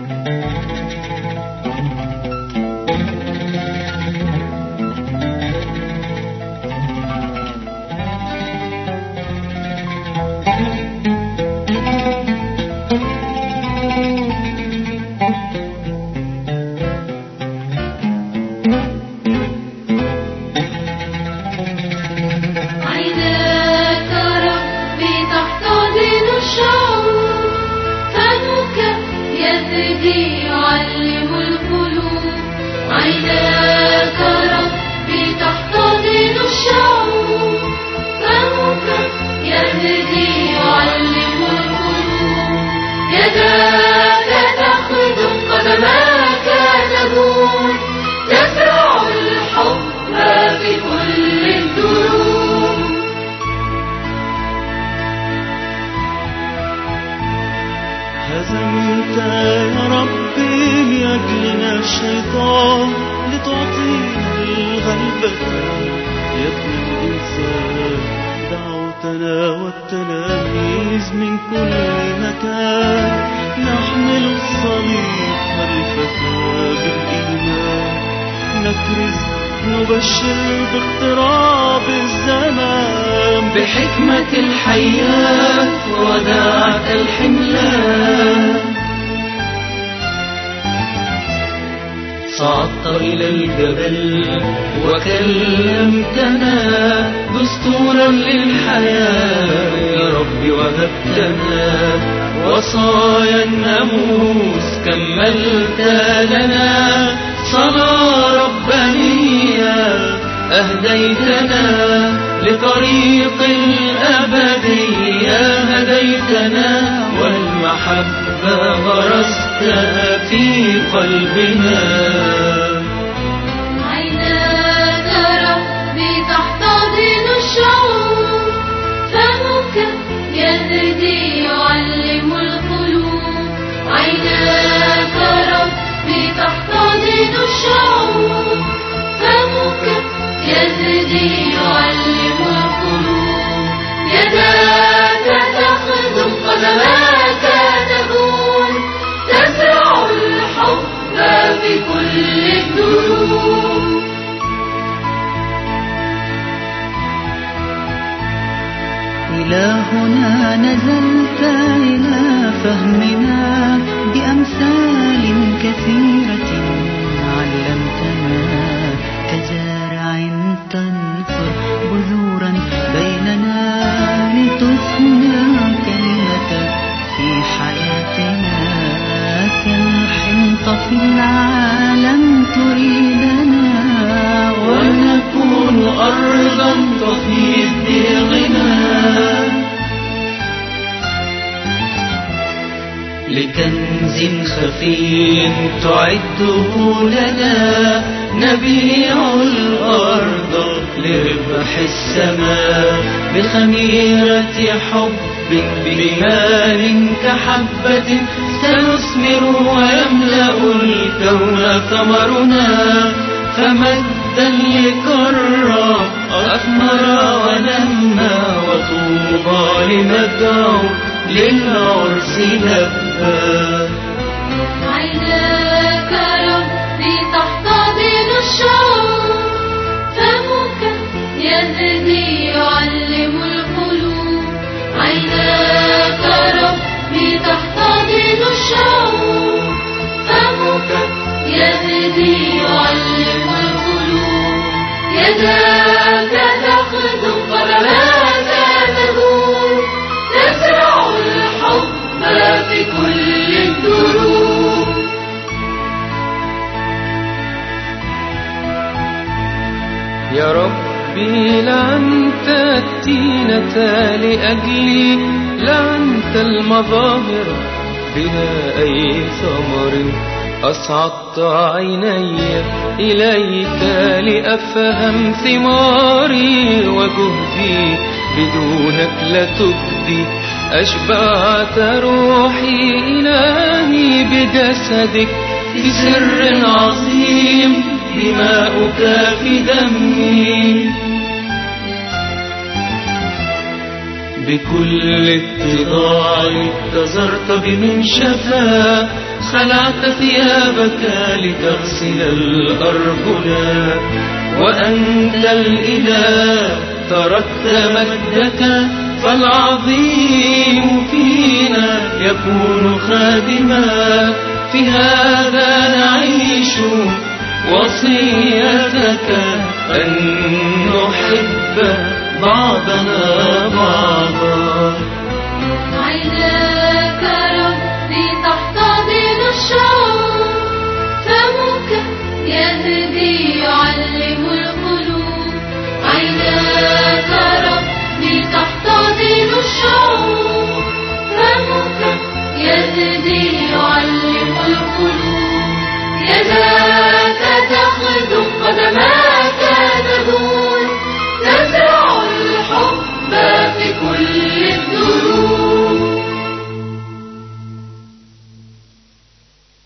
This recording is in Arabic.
هزمت يا ربي لأجلنا الشيطان لتعطينا الغلبة يا ابن الإنسان. دعوتنا والتلاميذ من كل مكان نحمل الصليب خلفك بالإيمان، نكرز نبشر باقتراب الزمان بحكمة الحياة وداعة الحملان. صعدت إلى الجبل وكلمتنا دستورا للحياة يا رب وهبتنا، وصايا الناموس كملت لنا، صلاة ربانية أهديتنا لطريق الأبدية هديتنا، والمحبة غرستها في قلبنا. عيناك ربي تحتضن الشعور، فمك يهدي يعلم القلوب. عيناك ربي تحتضن الشعور، فمك يهدي يعلم القلوب. يداك تخدم قدماك تكون، تزرع الحب في كل الدروب. إلهنا نزلت إلى فهمنا بأمثال كثيرة علمتنا، كزارع تنثر بذورا بيننا لتثمر كلمة في حياتنا، كالحنطة في العالم تريدنا، ونكون أرضا تفيض بغنى لكنز خفي تعده لنا، نبيع الأرض لربح السماء، بخميرة حب بمال كحبة سنثمر ويملأ الكون ثمرنا، فمدا لكرم أثمر ونمى، وطوبى لندعو للعرس لبى. عيناك ربي تحتضن الشعور، فمك يهدي يعلم القلوب. عيناك ربي تحتضن الشعور، فمك يهدي يعلم القلوب. يداك تخدم قدماك تكون، تزرع الحب في كل الدروب. يا ربي لعنت التينة لأجلي، لعنت المظاهر بلا أي ثمر، أصعدت عيني إليك لأفهم ثماري، وجهدي بدونك لا تبدي، أشبعت روحي إلهي بجسدك في سر عظيم، دماؤك في دمي. بكل اتضاع اتزرت بمنشفا، خلعت ثيابك لتغسل الأرجلا، وأنت الإله تركت مجدك، فالعظيم فينا يكون خادما. في هذا نعيش وصيتك أن نحب بعضنا بعضا. عيناك ربي تحتضن الشعور، فمك يهدي يعلم القلوب. عيناك ربي تحتضن الشعور، فمك يهدي يعلم القلوب. يداك تخدم قدماك تدور، تزرع الحب في كل